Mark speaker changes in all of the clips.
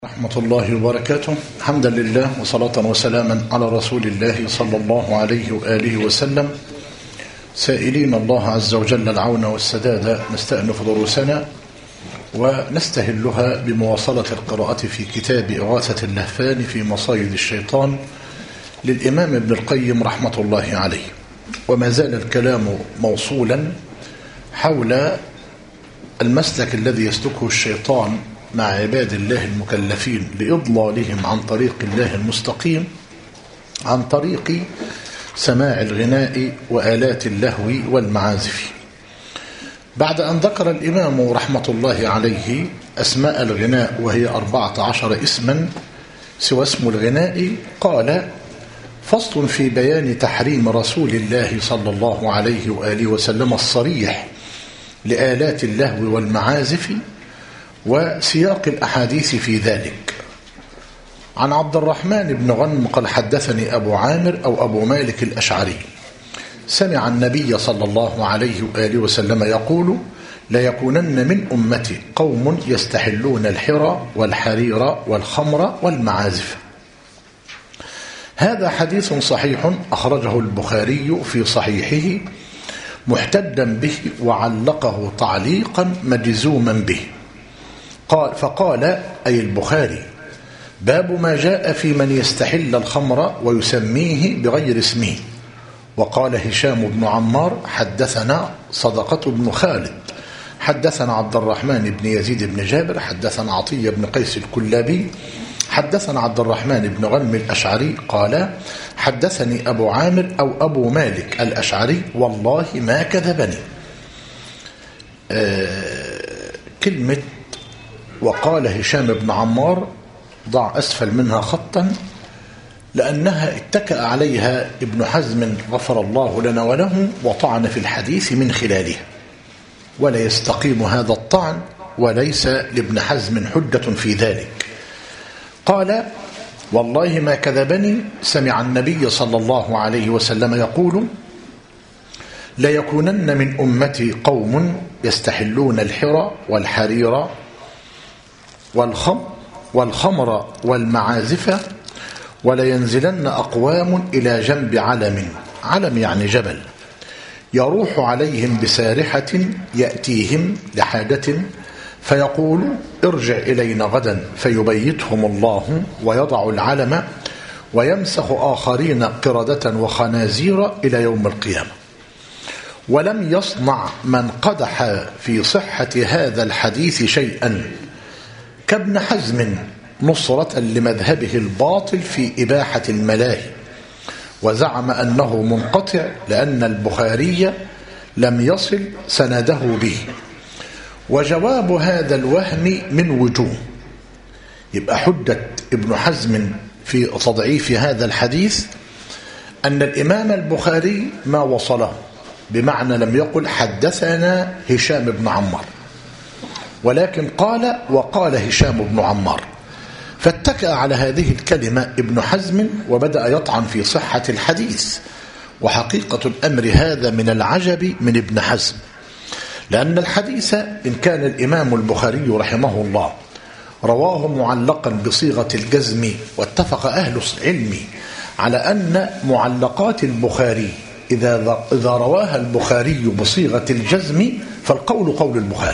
Speaker 1: رحمة الله وبركاته. حمدا لله وصلاة وسلاما على رسول الله صلى الله عليه وآله وسلم، سائلين الله عز وجل العون والسداد. نستأنف دروسنا ونستهلها بمواصلة القراءة في كتاب إغاثة اللهفان في مصايد الشيطان للإمام ابن القيم رحمة الله عليه، وما زال الكلام موصولا حول المسلك الذي يسلكه الشيطان مع عباد الله المكلفين لإضلالهم عن طريق الله المستقيم، عن طريق سماع الغناء وآلات اللهو والمعازف. بعد أن ذكر الإمام رحمة الله عليه أسماء الغناء وهي 14 اسما سوى اسم الغناء، قال: فصل في بيان تحريم رسول الله صلى الله عليه وآله وسلم الصريح لآلات اللهو والمعازف وسياق الأحاديث في ذلك. عن عبد الرحمن بن غنم قال: حدثني أبو عامر أو أبو مالك الأشعري سمع النبي صلى الله عليه وآله وسلم يقول: لا يكونن من أمتي قوم يستحلون الحرى والحرير والخمر والمعازف. هذا حديث صحيح أخرجه البخاري في صحيحه محتدا به وعلقه تعليقا مجزوما به. فقال أي البخاري: باب ما جاء في من يستحل الخمر ويسميه بغير اسمه. وقال هشام بن عمار: حدثنا صدقة بن خالد حدثنا عبد الرحمن بن يزيد بن جابر حدثنا عطية بن قيس الكلابي حدثنا عبد الرحمن بن غنم الأشعري قال: حدثني أبو عامر أو أبو مالك الأشعري والله ما كذبني. كلمة وقال هشام بن عمار ضع أسفل منها خطا، لأنها اتكأ عليها ابن حزم غفر الله لنا وله وطعن في الحديث من خلالها، ولا يستقيم هذا الطعن وليس لابن حزم حجة في ذلك. قال: والله ما كذبني، سمع النبي صلى الله عليه وسلم يقول: لا يكونن من أمتي قوم يستحلون الحرى والحرير والخمر والمعازف ولا ينزلن أقوام إلى جنب علم يعني جبل، يروح عليهم بسارحة يأتيهم لحاجة فيقول: ارجع إلينا غدا، فيبيتهم الله ويضع العلم ويمسخ آخرين قردة وخنازير إلى يوم القيامة. ولم يصنع من قدح في صحة هذا الحديث شيئا كابن حزم نصرة لمذهبه الباطل في إباحة الملاهي، وزعم أنه منقطع لأن البخاري لم يصل سنده به. وجواب هذا الوهم من وجوه. يبقى حجة ابن حزم في تضعيف هذا الحديث أن الإمام البخاري ما وصله، بمعنى لم يقل حدثنا هشام بن عمار، ولكن قال وقال هشام بن عمار، فاتكأ على هذه الكلمة ابن حزم وبدأ يطعن في صحة الحديث. وحقيقة الأمر هذا من العجب من ابن حزم، لأن الحديث إن كان الإمام البخاري رحمه الله رواه معلقا بصيغة الجزم، واتفق أهل العلم على أن معلقات البخاري إذا رواها البخاري بصيغة الجزم فالقول قول البخاري.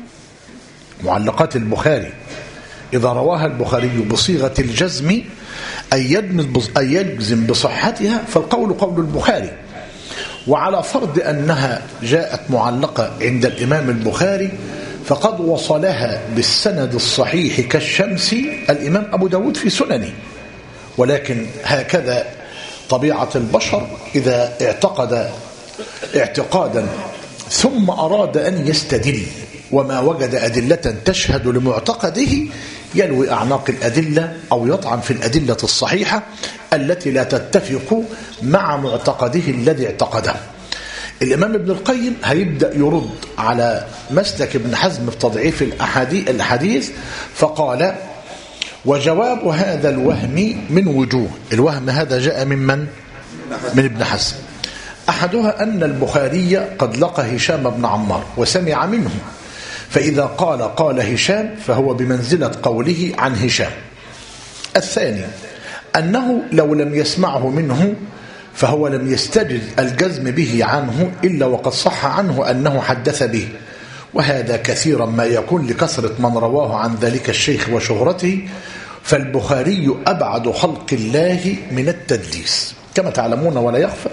Speaker 1: معلقات البخاري إذا رواها البخاري بصيغة الجزم أي يجزم بصحتها فالقول قول البخاري. وعلى فرض أنها جاءت معلقة عند الإمام البخاري فقد وصلها بالسند الصحيح كالشمس الإمام أبو داود في سننه. ولكن هكذا طبيعة البشر، إذا اعتقد اعتقادا ثم أراد أن يستدل وما وجد أدلة تشهد لمعتقده يلوي أعناق الأدلة أو يطعن في الأدلة الصحيحة التي لا تتفق مع معتقده الذي اعتقده. الإمام ابن القيم هيبدأ يرد على مسلك ابن حزم في تضعيف الحديث، فقال: وجواب هذا الوهم من وجوه. الوهم هذا جاء من ابن حزم. أحدها أن البخاري قد لقى هشام بن عمار وسمع منه، فإذا قال هشام فهو بمنزلة قوله عن هشام. الثاني أنه لو لم يسمعه منه فهو لم يستجد الجزم به عنه إلا وقد صح عنه أنه حدث به، وهذا كثيرا ما يكون لكثرة من رواه عن ذلك الشيخ وشهرته، فالبخاري أبعد خلق الله من التدليس كما تعلمون. ولا يخفى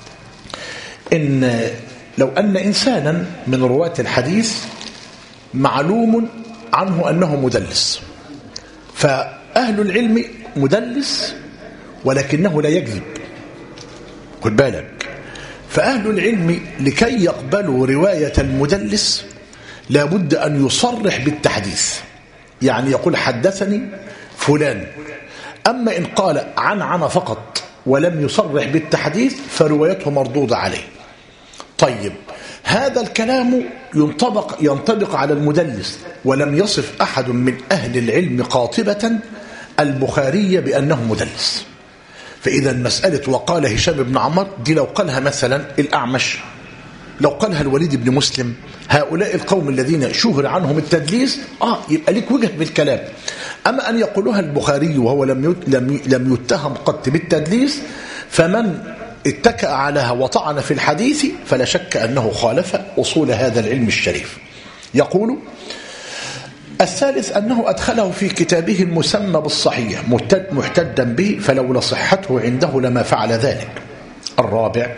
Speaker 1: إن لو أن إنسانا من رواة الحديث معلوم عنه أنه مدلس، فأهل العلم مدلس ولكنه لا يكذب، خد بالك، فأهل العلم لكي يقبلوا رواية المدلس لابد أن يصرح بالتحديث، يعني يقول حدثني فلان. أما إن قال عن فقط ولم يصرح بالتحديث فروايته مردودة عليه. طيب هذا الكلام ينطبق على المدلس، ولم يصف أحد من أهل العلم قاطبة البخاري بأنه مدلس. فإذا مسألة وقال هشام بن عمر دي لو قالها مثلا الأعمش، لو قالها الوليد بن مسلم، هؤلاء القوم الذين شهر عنهم التدليس يبقى لك وجه بالكلام. أما أن يقولها البخاري وهو لم يتهم قط بالتدليس، فمن اتكأ عليها وطعن في الحديث فلا شك أنه خالف أصول هذا العلم الشريف. يقول الثالث أنه أدخله في كتابه المسمى بالصحيح محتجا به، فلولا صحته عنده لما فعل ذلك. الرابع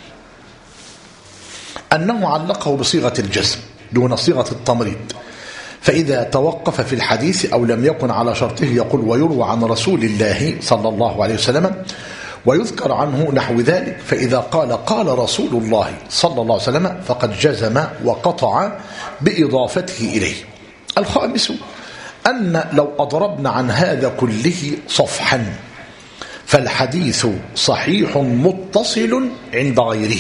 Speaker 1: أنه علقه بصيغة الجزم دون صيغة التمريض، فإذا توقف في الحديث أو لم يكن على شرطه يقول ويروى عن رسول الله صلى الله عليه وسلم ويذكر عنه نحو ذلك، فإذا قال رسول الله صلى الله عليه وسلم فقد جزم وقطع بإضافته إليه. الخامس أن لو أضربنا عن هذا كله صفحا فالحديث صحيح متصل عند غيره.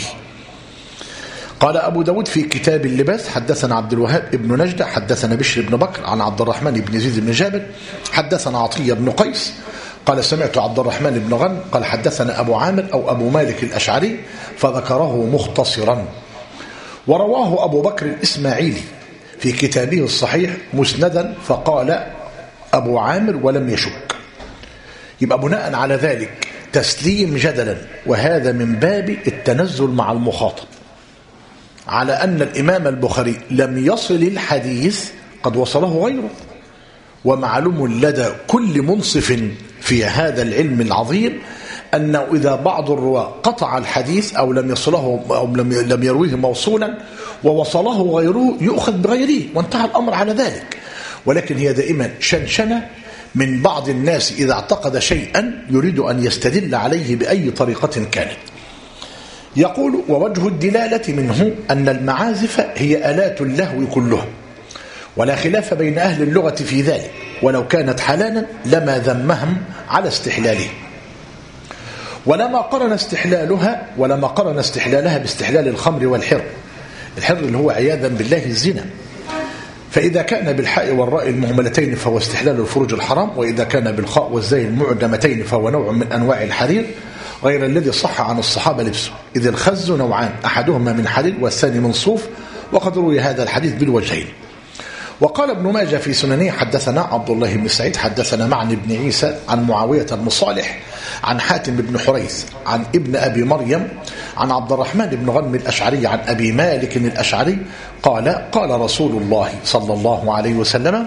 Speaker 1: قال أبو داود في كتاب اللباس حدثنا عبد الوهاب ابن نجدة حدثنا بشر بن بكر عن عبد الرحمن بن زيد بن جابر حدثنا عطية بن قيس قال سمعت عبد الرحمن بن غنم قال حدثنا أبو عامر أو أبو مالك الأشعري فذكره مختصرا. ورواه أبو بكر الإسماعيلي في كتابه الصحيح مسندا فقال أبو عامر ولم يشك. يبقى بناء على ذلك تسليم جدلا، وهذا من باب التنزل مع المخاطب، على أن الإمام البخاري لم يصل الحديث قد وصله غيره. ومعلوم لدى كل منصف في هذا العلم العظيم أنه إذا بعض الرواة قطع الحديث أو لم يصله أو لم يرويه موصولا ووصله غيره يؤخذ بغيره وانتهى الأمر على ذلك. ولكن هي دائما شنشنة من بعض الناس إذا اعتقد شيئا يريد أن يستدل عليه بأي طريقة كانت. يقول ووجه الدلالة منه أن المعازف هي آلات اللهو كلها، ولا خلاف بين أهل اللغة في ذلك، ولو كانت حلالا لما ذمهم على استحلاله، ولما قرن استحلالها باستحلال الخمر والحر. الحر اللي هو عياذا بالله الزنا، فإذا كان بالحاء والراء المهملتين فهو استحلال الفروج الحرام، وإذا كان بالخاء والزاي المعجمتين فهو نوع من أنواع الحرير غير الذي صح عن الصحابة لبسه، إذ الخز نوعان أحدهما من حليل والثاني من صوف، وقد روي هذا الحديث بالوجهين. وقال ابن ماجه في سننه حدثنا عبد الله بن سعيد حدثنا معن بن عيسى عن معاوية بن صالح عن حاتم بن حريث عن ابن أبي مريم عن عبد الرحمن بن غنم الأشعري عن أبي مالك الأشعري قال رسول الله صلى الله عليه وسلم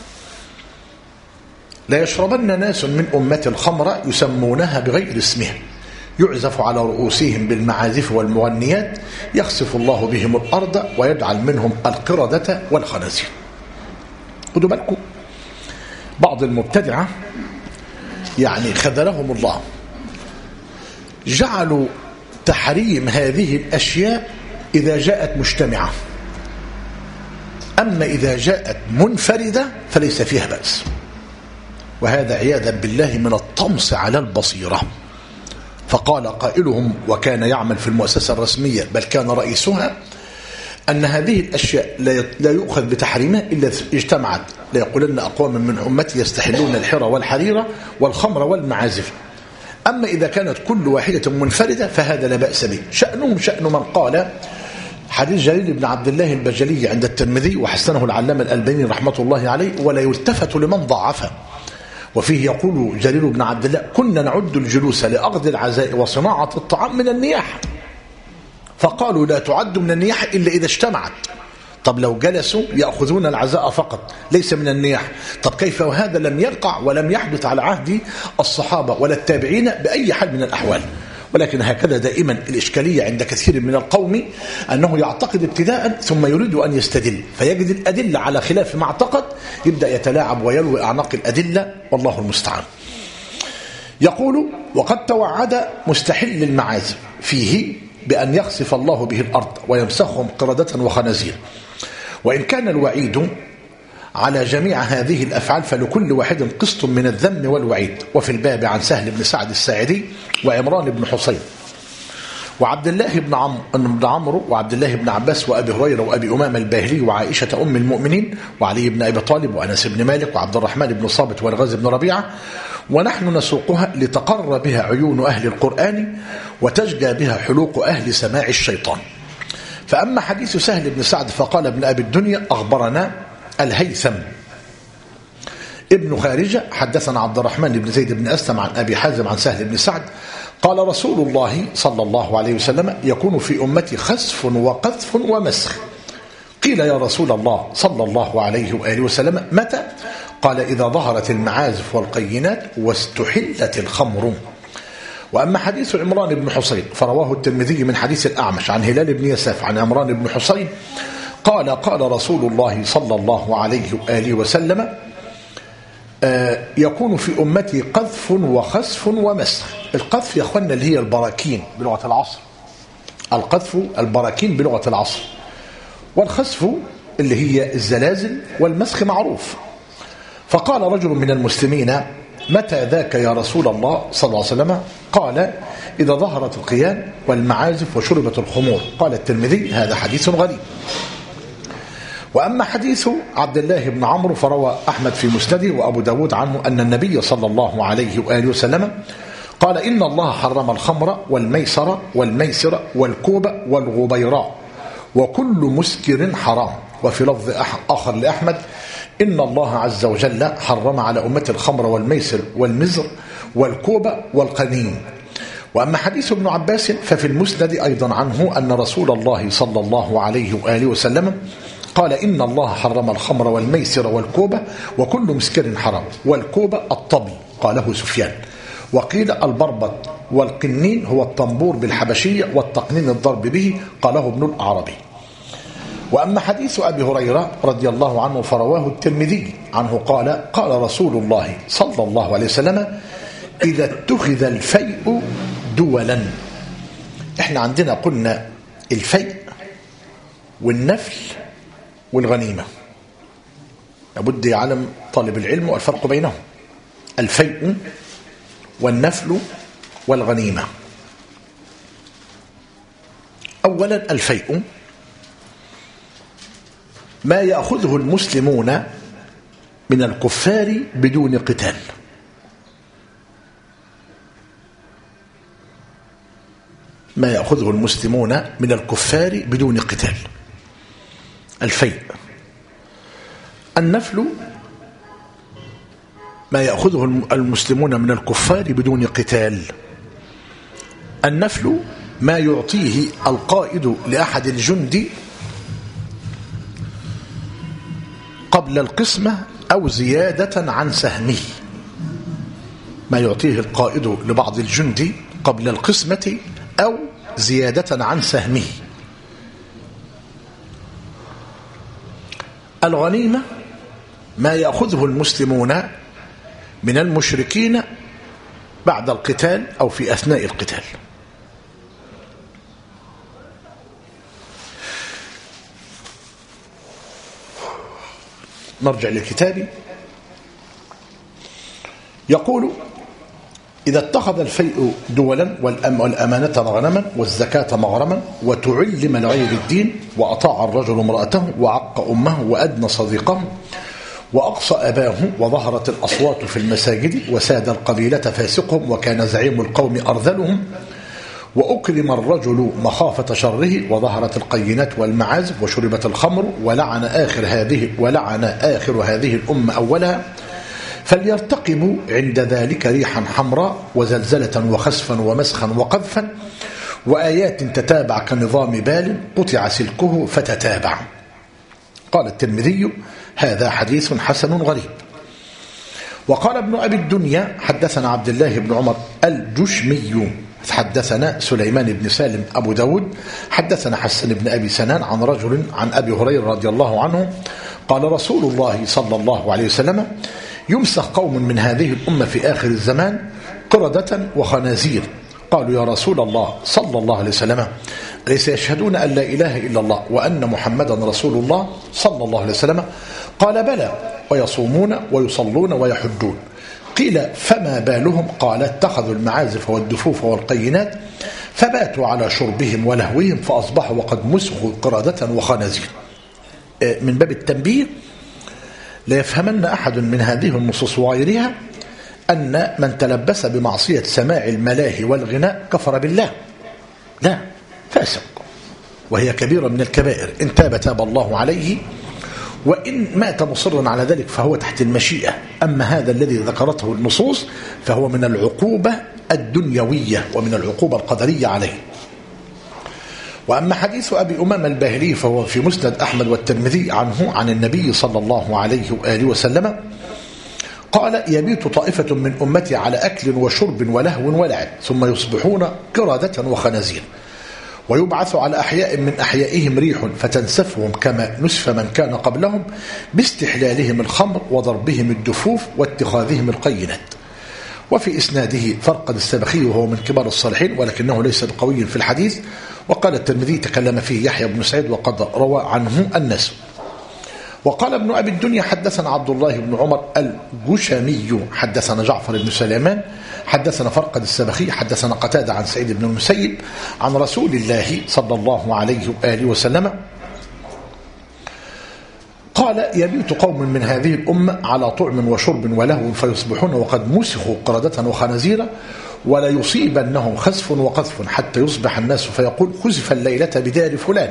Speaker 1: لا يشربن ناس من أمة الخمر يسمونها بغير اسمها يعزف على رؤوسهم بالمعازف والمغنيات يخسف الله بهم الأرض ويجعل منهم القردة والخنازير. خدوا بالكم بعض المبتدعة يعني خذلهم الله جعلوا تحريم هذه الأشياء إذا جاءت مجتمعة، أما إذا جاءت منفردة فليس فيها بأس، وهذا عياذا بالله من الطمس على البصيرة. فقال قائلهم وكان يعمل في المؤسسة الرسمية بل كان رئيسها أن هذه الأشياء لا يؤخذ بتحريمها إلا اجتمعت، لا يقولن أقوام من أمتي يستحلون الحرى والحريرة والخمر والمعازف. أما إذا كانت كل واحدة منفردة فهذا لا بأس به. شأنهم شأن من قال حديث جرير بن عبد الله البجلي عند الترمذي وحسنه العلامة الألباني رحمة الله عليه، ولا يلتفت لمن ضعفه. وفيه يقول جرير بن عبد الله: كنا نعد الجلوس لأخذ العزاء وصناعة الطعام من النياحة، فقالوا لا تعد من النياحة إلا إذا اجتمعت. طب لو جلسوا يأخذون العزاء فقط ليس من النياحة، طب كيف وهذا لم يقع ولم يحدث على عهد الصحابة ولا التابعين بأي حال من الأحوال؟ ولكن هكذا دائما الإشكالية عند كثير من القوم، أنه يعتقد ابتداء ثم يريد أن يستدل، فيجد الأدلة على خلاف ما اعتقد، يبدأ يتلاعب ويلوي أعناق الأدلة، والله المستعان. يقول: وقد توعد مستحل المعازف فيه بأن يخسف الله به الأرض ويمسخهم قردة وخنازير. وإن كان الوعيد على جميع هذه الأفعال فلكل واحد قسط من الذم والوعيد. وفي الباب عن سهل بن سعد الساعدي وعمران بن حصين وعبد الله بن عمرو وعبد الله بن عباس وأبي هريرة وأبي أمامة الباهلي وعائشة أم المؤمنين وعلي بن أبي طالب وأنس بن مالك وعبد الرحمن بن صابت والغاز بن ربيعة، ونحن نسوقها لتقر بها عيون أهل القرآن وتشجى بها حلوق أهل سماع الشيطان. فأما حديث سهل بن سعد فقال ابن أبي الدنيا: أخبرنا الهيثم ابن خارجة حدثنا عبد الرحمن بن زيد بن أسلم عن أبي حازم عن سهل بن سعد قال: رسول الله صلى الله عليه وسلم: يكون في أمتي خسف وقذف ومسخ. قيل: يا رسول الله صلى الله عليه وآله وسلم متى؟ قال: إذا ظهرت المعازف والقينات واستحلت الخمر. وأما حديث عمران بن حصين فرواه الترمذي من حديث الأعمش عن هلال بن يساف عن عمران بن حصين قال: قال رسول الله صلى الله عليه وآله وسلم: يكون في أمتي قذف وخسف ومسخ. القذف يا أخوانا اللي هي البراكين بلغة العصر، القذف البراكين بلغة العصر، والخسف اللي هي الزلازل، والمسخ معروف. فقال رجل من المسلمين: متى ذاك يا رسول الله صلى الله عليه وسلم؟ قال: إذا ظهرت القيان والمعازف وشربت الخمور. قال الترمذي: هذا حديث غريب. وأما حديث عبد الله بن عمرو فروى أحمد في مسنده وأبو داود عنه أن النبي صلى الله عليه وآله وسلم قال: إن الله حرم الخمر والميسر والكوب والغبيراء وكل مسكر حرام. وفي لفظ آخر لأحمد: إن الله عز وجل حرم على أمة الخمر والميسر والمزر والكوب والقنين. وأما حديث ابن عباس ففي المسند أيضا عنه أن رسول الله صلى الله عليه وآله وسلم قال: إن الله حرم الخمر والميسر والكوب وكل مسكر حرام. والكوب الطبي قاله سفيان، وقيل البربط، والقنين هو الطنبور بالحبشية، والتقنين الضرب به قاله ابن الأعرابي. وأما حديث أبي هريرة رضي الله عنه فرواه الترمذي عنه قال: قال رسول الله صلى الله عليه وسلم: إذا اتخذ الفيء دولا. احنا عندنا قلنا الفيء والنفل والغنيمة، لابد يعلم طالب العلم الفرق بينهم. الفيء والنفل والغنيمة. أولا الفيء ما يأخذه المسلمون من الكفار بدون قتال. ما يأخذه المسلمون من الكفار بدون قتال، الفيء. النفل ما يأخذه المسلمون من الكفار بدون قتال. النفل ما يعطيه القائد لأحد الجند قبل القسمة أو زيادة عن سهمه. ما يعطيه القائد لبعض الجند قبل القسمة أو زيادة عن سهمه. الغنيمة ما يأخذه المسلمون من المشركين بعد القتال أو في أثناء القتال. نرجع للكتاب. يقول: إذا اتخذ الفيء دولا والأمانة مغنما والزكاة مغرما وتعلم لغير الدين وأطاع الرجل امرأته وعق أمه وأدنى صديقه وأقصى أباه وظهرت الأصوات في المساجد وساد القبيلة فاسقهم وكان زعيم القوم أرذلهم وأكرم الرجل مخافة شره، وظهرت القينات والمعازف، وشربت الخمر، ولعن آخر هذه الأمة أولها، فليرتقبوا عند ذلك ريحا حمراء وزلزلة وخسفا ومسخا وقذفا وآيات تتابع كنظام بال قطع سلكه فتتابع. قال الترمذي: هذا حديث حسن غريب. وقال ابن أبي الدنيا: حدثنا عبد الله بن عمر الجشمي، حدثنا سليمان بن سالم أبو داود، حدثنا حسن بن أبي سنان عن رجل عن أبي هريرة رضي الله عنه قال: رسول الله صلى الله عليه وسلم: يمسخ قوم من هذه الأمة في آخر الزمان قردة وخنازير. قالوا: يا رسول الله صلى الله عليه وسلم، أليس يشهدون أن لا إله إلا الله وأن محمدا رسول الله صلى الله عليه وسلم؟ قال: بلى، ويصومون ويصلون ويحجون. قيل: فما بالهم؟ قال: اتخذوا المعازف والدفوف والقينات فباتوا على شربهم ولهوهم فأصبحوا وقد مسخوا قردة وخنازير. من باب التنبيه: لا يفهمن أحد من هذه النصوص وغيرها أن من تلبس بمعصية سماع الملاهي والغناء كفر بالله، لا، فاسق، وهي كبيرة من الكبائر. إن تاب تاب الله عليه، وإن مات مصرا على ذلك فهو تحت المشيئة. أما هذا الذي ذكرته النصوص فهو من العقوبة الدنيوية ومن العقوبة القدرية عليه. وأما حديث أبي أمامة الباهلي فهو في مسند أحمد والترمذي عنه عن النبي صلى الله عليه وآله وسلم قال: يبيت طائفة من أمتي على أكل وشرب ولهو ولعب، ثم يصبحون قردة وخنازير، ويبعث على أحياء من أحيائهم ريح فتنسفهم كما نسف من كان قبلهم باستحلالهم الخمر وضربهم الدفوف واتخاذهم القينات. وفي إسناده فرقد السبخي وهو من كبار الصالحين ولكنه ليس بقوي في الحديث. وقال الترمذي: تكلم فيه يحيى بن سعيد وقد روى عنه الناس. وقال ابن أبي الدنيا: حدثنا عبد الله بن عمر الجشمي، حدثنا جعفر بن سليمان، حدثنا فرقد السبخي، حدثنا قتادة عن سعيد بن المسيب عن رسول الله صلى الله عليه وآله وسلم قال: يبيت قوم من هذه الأمة على طعم وشرب ولهو فيصبحون وقد مسخوا قردة وخنازير، ولا يصيبنهم خسف وقذف حتى يصبح الناس فيقول: خسف الليلة بدار فلان،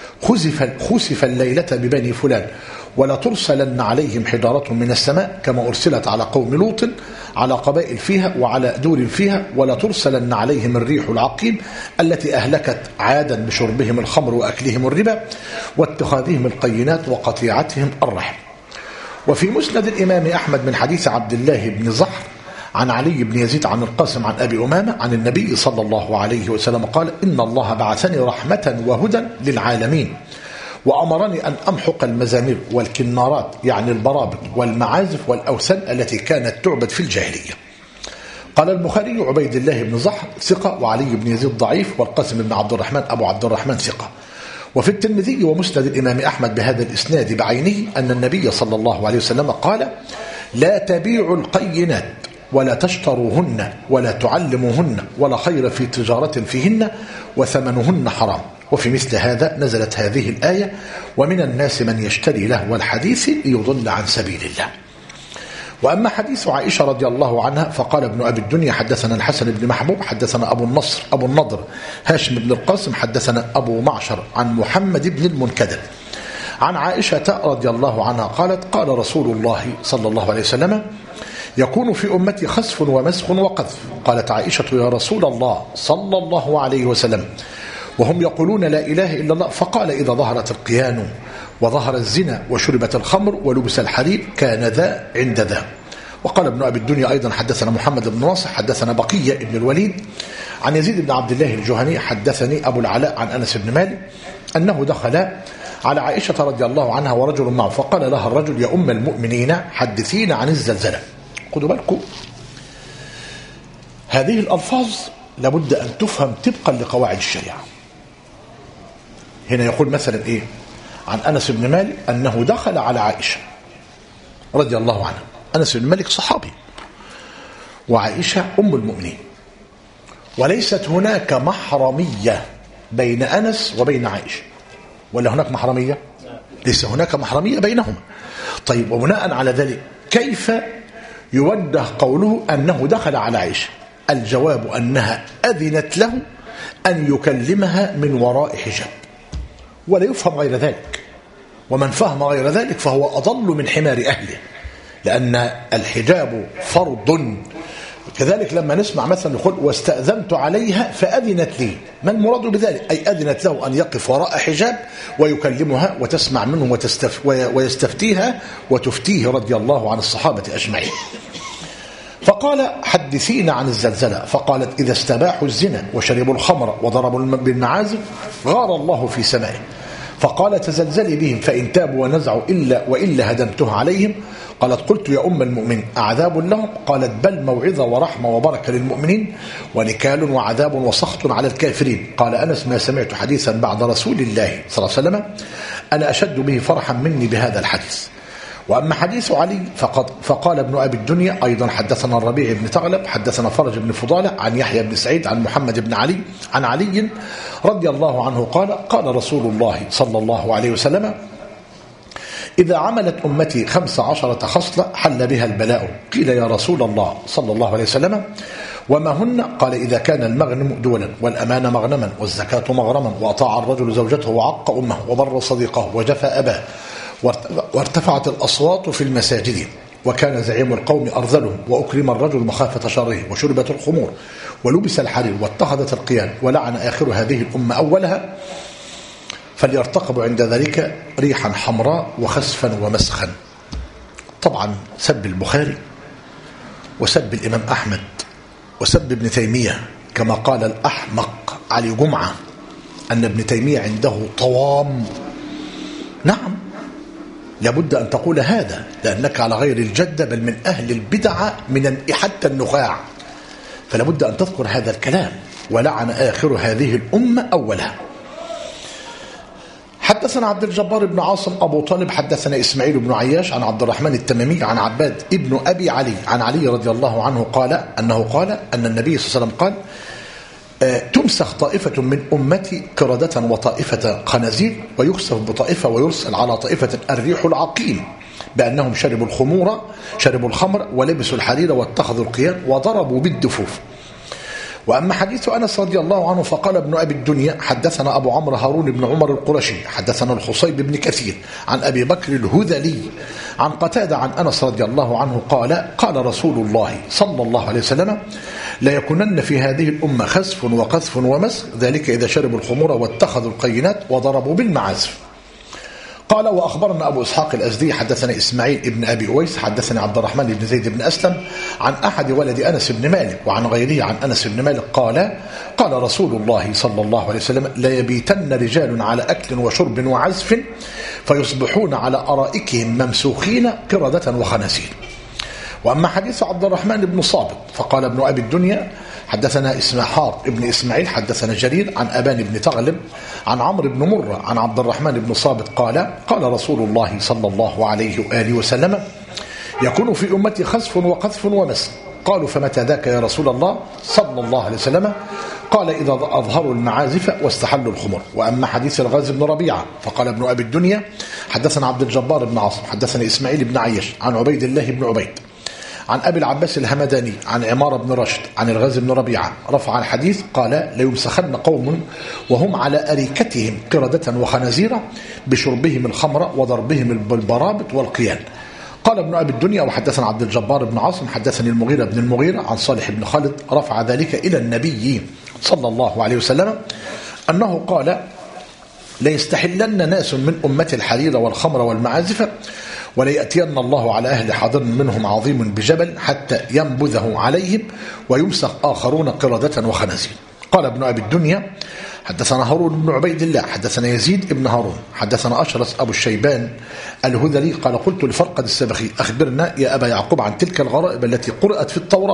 Speaker 1: خسف الليلة ببني فلان، ولا ترسلن عليهم حجارة من السماء كما أرسلت على قوم لوط على قبائل فيها وعلى دور فيها، ولا ترسلن عليهم الريح العقيم التي أهلكت عادا بشربهم الخمر وأكلهم الربا واتخاذهم القينات وقطيعتهم الرحم. وفي مسند الإمام أحمد من حديث عبد الله بن زحر عن علي بن يزيد عن القاسم عن أبي أمامة عن النبي صلى الله عليه وسلم قال: إن الله بعثني رحمة وهدى للعالمين، وأمرني أن أمحق المزامير والكنارات يعني البرابط والمعازف والأوثان التي كانت تعبد في الجاهلية. قال البخاري: عبيد الله بن زحر ثقة، وعلي بن يزيد ضعيف، والقاسم بن عبد الرحمن أبو عبد الرحمن ثقة. وفي الترمذي ومسند الإمام أحمد بهذا الإسناد بعينه أن النبي صلى الله عليه وسلم قال: لا تبيعوا القينات ولا تشتروهن ولا تعلموهن، ولا خير في تجارة فيهن وثمنهن حرام. وفي مثل هذا نزلت هذه الآية: ومن الناس من يشتري لهو الحديث ليضل عن سبيل الله. وأما حديث عائشة رضي الله عنها فقال ابن أبي الدنيا: حدثنا الحسن بن محبوب، حدثنا أبو النضر هاشم بن القاسم، حدثنا أبو معشر عن محمد بن المنكدر عن عائشة رضي الله عنها قالت: قال رسول الله صلى الله عليه وسلم: يكون في أمتي خسف ومسخ وقذف. قالت عائشة: يا رسول الله صلى الله عليه وسلم، وهم يقولون لا إله إلا الله. فقال: إذا ظهرت القيان وظهر الزنا وشربت الخمر ولبس الحرير كان ذا عند ذا. وقال ابن أبي الدنيا أيضا: حدثنا محمد بن ناصر، حدثنا بقية بن الوليد عن يزيد بن عبد الله الجهني، حدثني أبو العلاء عن أنس بن مالك أنه دخل على عائشة رضي الله عنها ورجل معه، فقال لها الرجل: يا أم المؤمنين حدثينا عن الزلزلة. خدوا بالكم، هذه الألفاظ لابد أن تفهم طبقا لقواعد الشريعة. هنا يقول مثلا إيه؟ عن أنس بن مالك أنه دخل على عائشة رضي الله عنها. أنس بن مالك صحابي وعائشة أم المؤمنين، وليست هناك محرمية بين أنس وبين عائشة، ولا هناك محرمية؟ ليس هناك محرمية بينهما. طيب، وبناء على ذلك كيف يوجه قوله أنه دخل على عائشة؟ الجواب أنها أذنت له أن يكلمها من وراء حجاب، ولا يفهم غير ذلك، ومن فهم غير ذلك فهو أضل من حمار أهله، لأن الحجاب فرض. كذلك لما نسمع مثلا يقول واستأذنت عليها فأذنت لي، ما المراد بذلك؟ أي أذنت له أن يقف وراء حجاب ويكلمها وتسمع منه ويستفتيها وتفتيه رضي الله عن الصحابة أجمعين. فقال حدثينا عن الزلزلة، فقالت إذا استباحوا الزنا وشربوا الخمر وضربوا بالمعازف غار الله في سمائه، فقال تزلزلي بهم فإن تابوا ونزعوا وإلا هدمتها عليهم. قالت قلت يا أم المؤمنين أعذاب لهم؟ قالت بل موعظة ورحمة وبركة للمؤمنين ونكال وعذاب وسخط على الكافرين. قال أنس ما سمعت حديثا بعد رسول الله صلى الله عليه وسلم أنا أشد به فرحا مني بهذا الحديث. وأما حديث علي فقال ابن أبي الدنيا أيضا حدثنا الربيع بن ثعلب حدثنا فرج بن فضالة عن يحيى بن سعيد عن محمد بن علي عن علي رضي الله عنه قال قال رسول الله صلى الله عليه وسلم إذا عملت أمتي 15 خصلة حل بها البلاء. قيل يا رسول الله صلى الله عليه وسلم وما هن؟ قال إذا كان المغنم دولا والأمان مغنما والزكاة مغرما وأطاع الرجل زوجته وعق أمه وبر صديقه وجفى أباه وارتفعت الأصوات في المساجد وكان زعيم القوم أرذلهم وأكرم الرجل مخافة شره وشربت الخمور ولبس الحرير واتخذت القيان ولعن آخر هذه الأمة أولها فليرتقبوا عند ذلك ريحا حمراء وخسفا ومسخا. طبعا سب البخاري وسب الإمام أحمد وسب ابن تيمية، كما قال الأحمق علي جمعة أن ابن تيمية عنده طوام. نعم لابد أن تقول هذا لأنك على غير الجدة بل من أهل البدعة من حتى النخاع، فلابد أن تذكر هذا الكلام. ولعن آخر هذه الأمة أولها. حدثنا عبد الجبار بن عاصم أبو طالب حدثنا إسماعيل بن عياش عن عبد الرحمن التميمي عن عباد ابن أبي علي عن علي رضي الله عنه قال أن النبي صلى الله عليه وسلم قال تمسخ طائفة من أمتي قردة وطائفة خنازير ويخسف بطائفة ويرسل على طائفة الريح العقيم بأنهم شربوا الخمر ولبسوا الحرير واتخذوا القيان وضربوا بالدفوف. وأما حديث أنس رضي الله عنه فقال ابن أبي الدنيا حدثنا أبو عمرو هارون بن عمر القرشي حدثنا الخصيب بن كثير عن أبي بكر الهذلي عن قتادة عن أنس رضي الله عنه قال رسول الله صلى الله عليه وسلم لا يكونن في هذه الأمة خسف وقذف ومسخ ذلك إذا شربوا الخمور واتخذوا القينات وضربوا بالمعازف. قال وأخبرنا أبو إسحاق الأزدي حدثنا إسماعيل ابن أبي أويس حدثنا عبد الرحمن بن زيد بن أسلم عن أحد ولد أنس بن مالك وعن غيره عن أنس بن مالك قال رسول الله صلى الله عليه وسلم لا يبيتن رجال على أكل وشرب وعزف فيصبحون على أرائكهم ممسوخين قردة وخنازير. وأما حديث عبد الرحمن بن صابت فقال ابن أبي الدنيا حدثنا إسماحار ابن إسماعيل حدثنا جرير عن أبان بن تغلب عن عمرو بن مرة عن عبد الرحمن بن صابت قال رسول الله صلى الله عليه وآله وسلم يكون في أمتي خسف وقذف ومسخ. قالوا فمتى ذاك يا رسول الله صلى الله عليه وسلم؟ قال إذا أظهروا المعازف واستحلوا الخمر. وأما حديث الغاز بن ربيعة فقال ابن أبي الدنيا حدثنا عبد الجبار بن عاصم حدثنا إسماعيل بن عيش عن عبيد الله بن عبيد عن أبي العباس الهمداني عن عمار بن رشد عن الغاز بن ربيعة رفع الحديث قال ليمسخن قوم وهم على أريكتهم قردة وخنازير بشربهم الخمر وضربهم بالبرابط والقيان. قال ابن أبي الدنيا وحدثنا عبد الجبار بن عاصم حدثني المغيرة بن المغيرة عن صالح بن خالد رفع ذلك إلى النبي صلى الله عليه وسلم أنه قال ليستحلن ناس من أمة الحرير والخمر والمعازف وليأتين الله على أهل حاضر منهم عظيم بجبل حتى ينبذه عليهم ويمسخ آخرون قردة وخنازير. قال ابن أبي الدنيا حدثنا هارون بن عبيد الله حدثنا يزيد بن هارون حدثنا أشرس أبو الشيبان الهذلي قال قلت لفرقد السبخي أخبرنا يا أبا يعقوب عن تلك الغرائب التي قرأت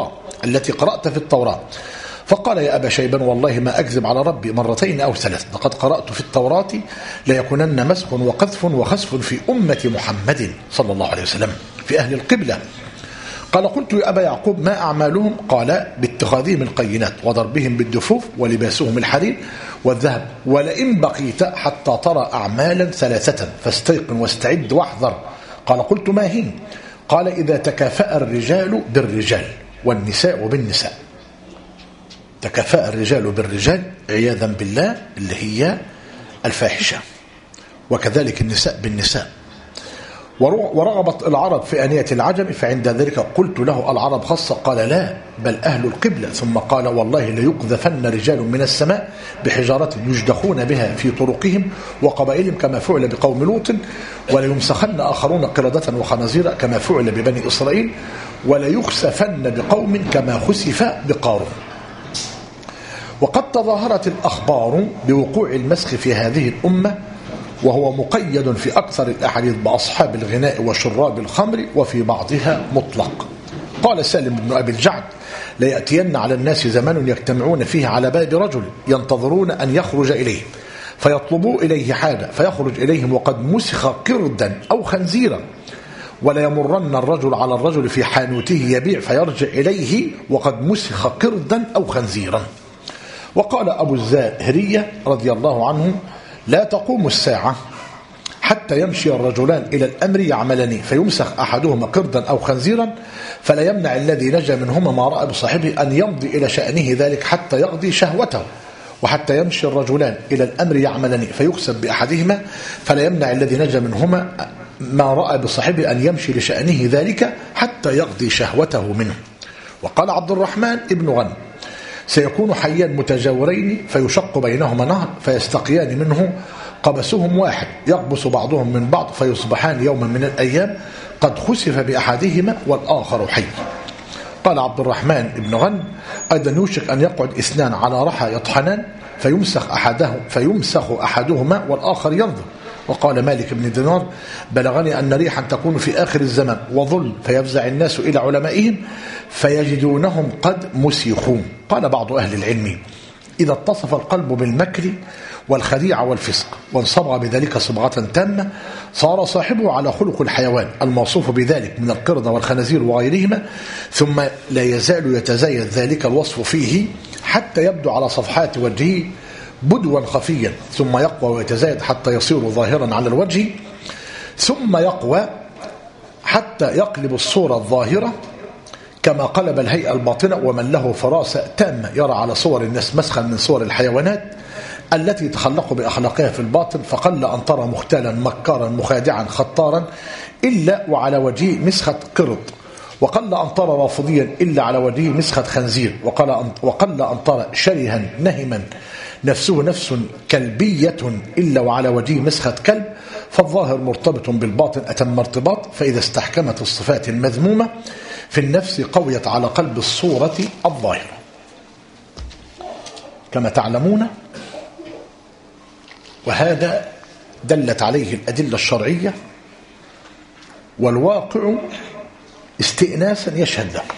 Speaker 1: في التوراة. فقال يا أبا شيبان والله ما أكذب على ربي مرتين أو ثلاث لقد قرأت في التوراة ليكونن مسخ وقذف وخسف في أمة محمد صلى الله عليه وسلم في أهل القبلة. قال قلت يا أبا يعقوب ما أعمالهم؟ قال باتخاذهم القينات وضربهم بالدفوف ولباسهم الحرير والذهب ولئن بقيت حتى ترى أعمالا ثلاثة فاستيقن واستعد واحذر. قال قلت ما هي؟ قال إذا تكافأ الرجال بالرجال والنساء بالنساء. تكافأ الرجال بالرجال عياذا بالله اللي هي الفاحشة، وكذلك النساء بالنساء. ورغبت العرب في آنية العجم، فعند ذلك قلت له العرب خاصة؟ قال لا، بل أهل القبلة. ثم قال والله ليقذفن رجال من السماء بحجارة يجدخون بها في طرقهم وقبائلهم كما فعل بقوم لوط، وليمسخن آخرون قردة وخنازير كما فعل ببني إسرائيل، وليخسفن بقوم كما خسف بقارون. وقد تظاهرت الأخبار بوقوع المسخ في هذه الأمة، وهو مقيد في أكثر الأحاديث بأصحاب الغناء وشراب الخمر، وفي بعضها مطلق. قال سالم بن أبي الجعد ليأتين على الناس زمان يجتمعون فيه على باب رجل ينتظرون أن يخرج إليه فيطلبوا إليه حاجة فيخرج إليهم وقد مسخ قردا أو خنزيرا، ولا يمرن الرجل على الرجل في حانوته يبيع فيرجع إليه وقد مسخ قردا أو خنزيرا. وقال أبو الزاهرية رضي الله عنه لا تقوم الساعة حتى يمشي الرجلان إلى الأمر يعملان فيمسخ أحدهما قردا أو خنزيرا، فلا يمنع الذي نجا منهما ما رأى بصاحبه أن يمضي إلى شأنه ذلك حتى يقضي شهوته، وحتى يمشي الرجلان إلى الأمر يعملان فيكسب بأحدهما، فلا يمنع الذي نجا منهما ما رأى بصاحبه أن يمشي لشأنه ذلك حتى يقضي شهوته منه. وقال عبد الرحمن ابن غنم سيكون حيان متجاورين فيشق بينهما نهر فيستقيان منه قبسهم واحد يقبس بعضهم من بعض فيصبحان يوما من الأيام قد خسف بأحدهما والآخر حي. قال عبد الرحمن ابن غنم أيضا يوشك أن يقعد اثنان على رحى يطحنان فيمسخ أحدهما والآخر ينظر. وقال مالك بن دينار بلغني أن ريحا تكون في آخر الزمان وظل فيفزع الناس إلى علمائهم فيجدونهم قد مسخوا. قال بعض أهل العلم إذا اتصف القلب بالمكر والخديعة والفسق وانصبغ بذلك صبغة تامة صار صاحبه على خلق الحيوان الموصوف بذلك من القردة والخنازير وغيرهما، ثم لا يزال يتزايد ذلك الوصف فيه حتى يبدو على صفحات وجهه بدوا خفيا، ثم يقوى ويتزايد حتى يصير ظاهرا على الوجه، ثم يقوى حتى يقلب الصورة الظاهرة كما قلب الهيئة الباطنة. ومن له فراسة تامة يرى على صور الناس مسخا من صور الحيوانات التي تخلق بأخلاقها في الباطن، فقل أن ترى مختالا مكارا مخادعا خطارا إلا وعلى وجهه مسخة قرد، وقل أن ترى رافضيا إلا على وجهه مسخة خنزير، وقل أن ترى شرها نهما نفسه نفس كلبية إلا وعلى وجهه مسخة كلب. فالظاهر مرتبط بالباطن أتم ارتباط، فإذا استحكمت الصفات المذمومة في النفس قويت على قلب الصورة الظاهرة. كما تعلمون وهذا دلت عليه الأدلة الشرعية والواقع استئناسا يشهد له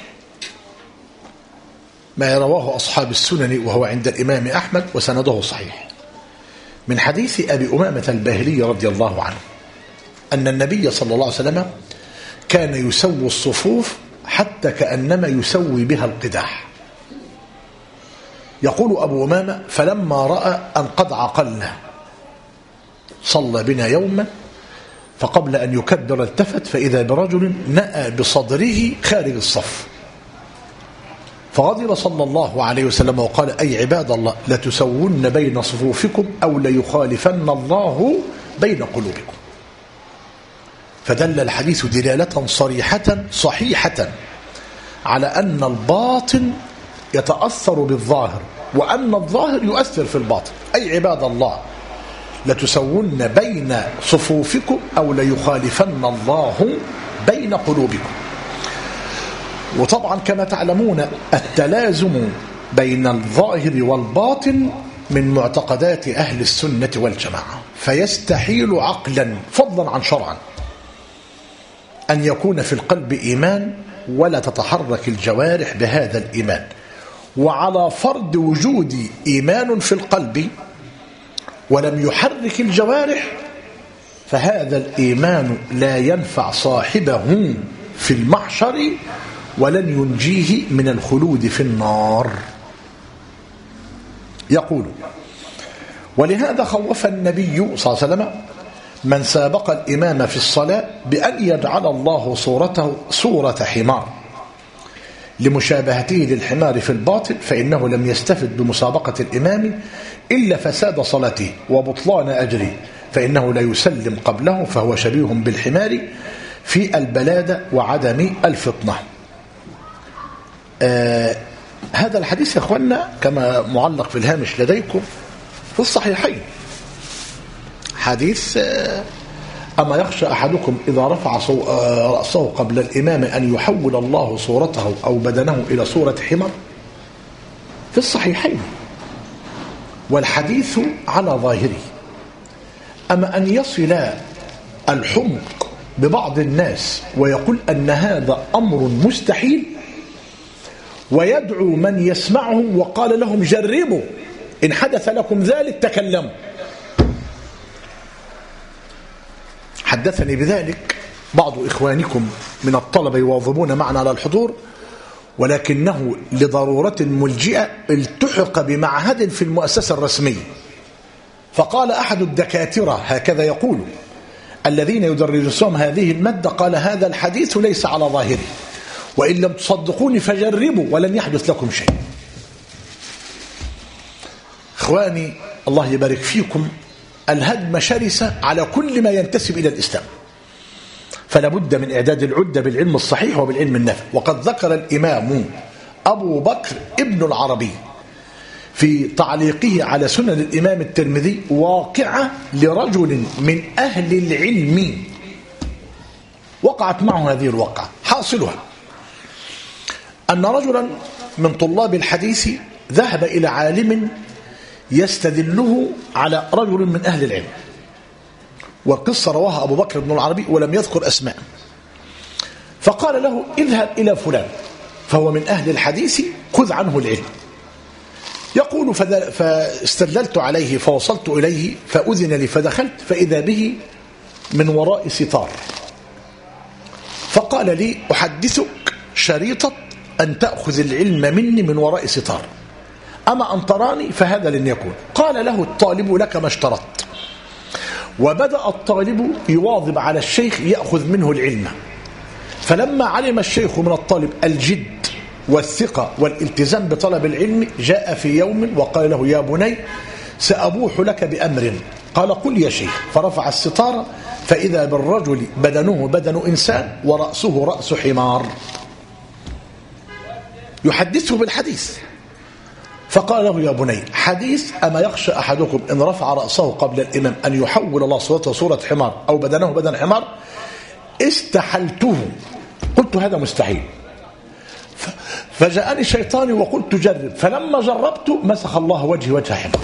Speaker 1: ما رواه أصحاب السنن وهو عند الإمام أحمد وسنده صحيح من حديث أبي أمامة الباهلي رضي الله عنه أن النبي صلى الله عليه وسلم كان يسوي الصفوف حتى كأنما يسوي بها القداح. يقول أبو أمامة فلما رأى أن قد عقلنا صلى بنا يوما فقبل أن يكبر التفت فإذا برجل نأى بصدره خارج الصف، فغضب صلى الله عليه وسلم وقال أي عباد الله لتسون بين صفوفكم أو ليخالفن الله بين قلوبكم. فدل الحديث دلالة صريحة صحيحة على أن الباطن يتأثر بالظاهر وأن الظاهر يؤثر في الباطن. أي عباد الله لتسون بين صفوفكم أو ليخالفن الله بين قلوبكم. وطبعا كما تعلمون التلازم بين الظاهر والباطن من معتقدات أهل السنة والجماعة، فيستحيل عقلا فضلا عن شرعا أن يكون في القلب إيمان ولا تتحرك الجوارح بهذا الإيمان. وعلى فرض وجود إيمان في القلب ولم يحرك الجوارح فهذا الإيمان لا ينفع صاحبه في المحشر ولن ينجيه من الخلود في النار. يقول ولهذا خوف النبي صلى الله عليه وسلم من سابق الإمام في الصلاة بأن يجعل الله صورته صورة حمار لمشابهته للحمار في الباطل، فإنه لم يستفد بمسابقة الإمام إلا فساد صلاته وبطلان أجره، فإنه لا يسلم قبله، فهو شبيه بالحمار في البلادة وعدم الفطنة. هذا الحديث يا أخوانا كما معلق في الهامش لديكم في الصحيحين، حديث أما يخشى أحدكم إذا رفع رأسه قبل الإمام أن يحول الله صورته أو بدنه إلى صورة حمار، في الصحيحين، والحديث على ظاهره. أما أن يصل الحمق ببعض الناس ويقول أن هذا أمر مستحيل، ويدعو من يسمعهم وقال لهم جربوا إن حدث لكم ذلك تكلموا. حدثني بذلك بعض إخوانكم من الطلبة يواظبون معنا على الحضور، ولكنه لضرورة ملجئة التحق بمعهد في المؤسسة الرسمية، فقال أحد الدكاترة هكذا يقول الذين يدرسون هذه المادة، قال هذا الحديث ليس على ظاهره، وإن لم تصدقوني فجربوا ولن يحدث لكم شيء. إخواني الله يبارك فيكم، الهدم شرسة على كل ما ينتسب إلى الإسلام، فلا بد من إعداد العدة بالعلم الصحيح وبالعلم النافع. وقد ذكر الإمام أبو بكر ابن العربي في تعليقه على سنن الإمام الترمذي واقعة لرجل من أهل العلم وقعت معه هذه الواقعة. حاصلها أن رجلا من طلاب الحديث ذهب إلى عالم يستدله على رجل من أهل العلم، والقصة رواها أبو بكر بن العربي ولم يذكر أسماء، فقال له اذهب إلى فلان فهو من أهل الحديث خذ عنه العلم. يقول فاستدللت عليه فوصلت إليه فأذن لي فدخلت فإذا به من وراء ستار، فقال لي أحدثك شريطة أن تأخذ العلم مني من وراء ستار، أما أن تراني فهذا لن يكون. قال له الطالب لك ما اشترطت، وبدأ الطالب يواظب على الشيخ يأخذ منه العلم، فلما علم الشيخ من الطالب الجد والثقة والالتزام بطلب العلم جاء في يوم وقال له يا بني سأبوح لك بأمر، قال قل يا شيخ، فرفع الستارة فإذا بالرجل بدنه بدن إنسان ورأسه رأس حمار يحدثه بالحديث، فقال له يا بني حديث أما يخشى أحدكم إن رفع رأسه قبل الإمام أن يحول الله صورته صورة حمار أو بدنه بدن حمار استحلته، قلت هذا مستحيل، فجاءني شيطاني وقلت جرب، فلما جربت مسخ الله وجهي وجه حمار.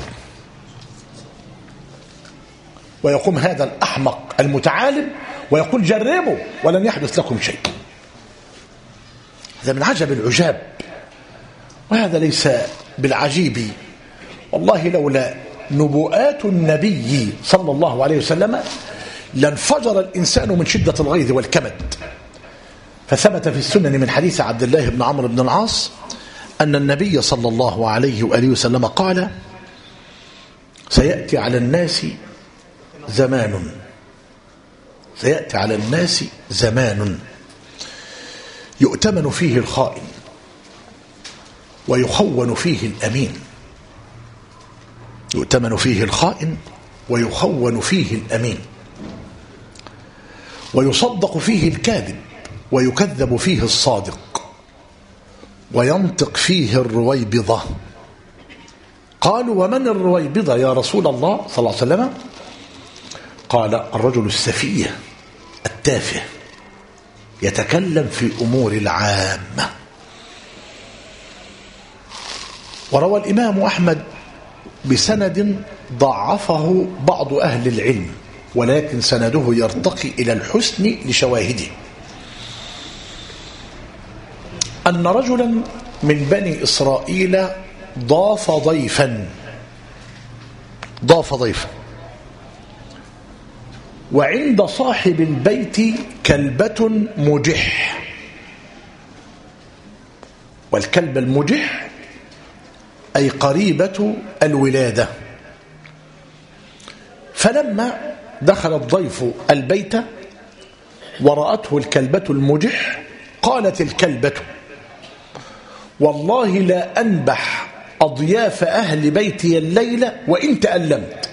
Speaker 1: ويقوم هذا الأحمق المتعالم ويقول جربوا ولن يحدث لكم شيء. هذا من عجب العجاب، وهذا ليس بالعجيب، والله لولا نبوءات النبي صلى الله عليه وسلم لانفجر الإنسان من شدة الغيظ والكبد. فثبت في السنن من حديث عبد الله بن عمرو بن العاص أن النبي صلى الله عليه وآله وسلم قال سيأتي على الناس زمان يؤتمن فيه الخائن ويخون فيه الأمين، يؤتمن فيه الخائن ويخون فيه الأمين، ويصدق فيه الكاذب ويكذب فيه الصادق، وينطق فيه الرويبضة. قالوا ومن الرويبضة يا رسول الله صلى الله عليه وسلم؟ قال الرجل السفيه التافه يتكلم في أمور العامة. وروى الإمام أحمد بسند ضعفه بعض أهل العلم، ولكن سنده يرتقي إلى الحسن لشواهده، أن رجلا من بني إسرائيل ضاف ضيفا وعند صاحب البيت كلبة مجح، والكلب المجح أي قريبة الولادة. فلما دخل الضيف البيت ورأته الكلبة المجح قالت الكلبة والله لا أنبح أضياف أهل بيتي الليلة وإن تألمت.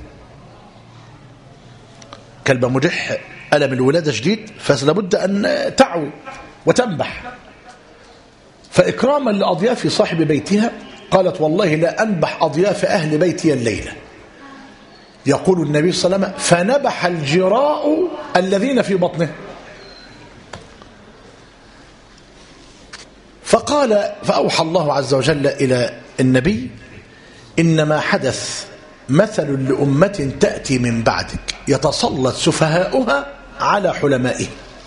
Speaker 1: كلبة مجح ألم الولادة شديد فلابد أن تعوي وتنبح، فإكراما لأضياف صاحب بيتها قالت والله لا أنبح أضياف أهل بيتي الليلة. يقول النبي صلى الله عليه وسلم فنبح الجراء الذين في بطنه. فأوحى الله عز وجل إلى النبي إنما حدث مثل لأمة تأتي من بعدك يتسلط سفهاؤها على حلمائها.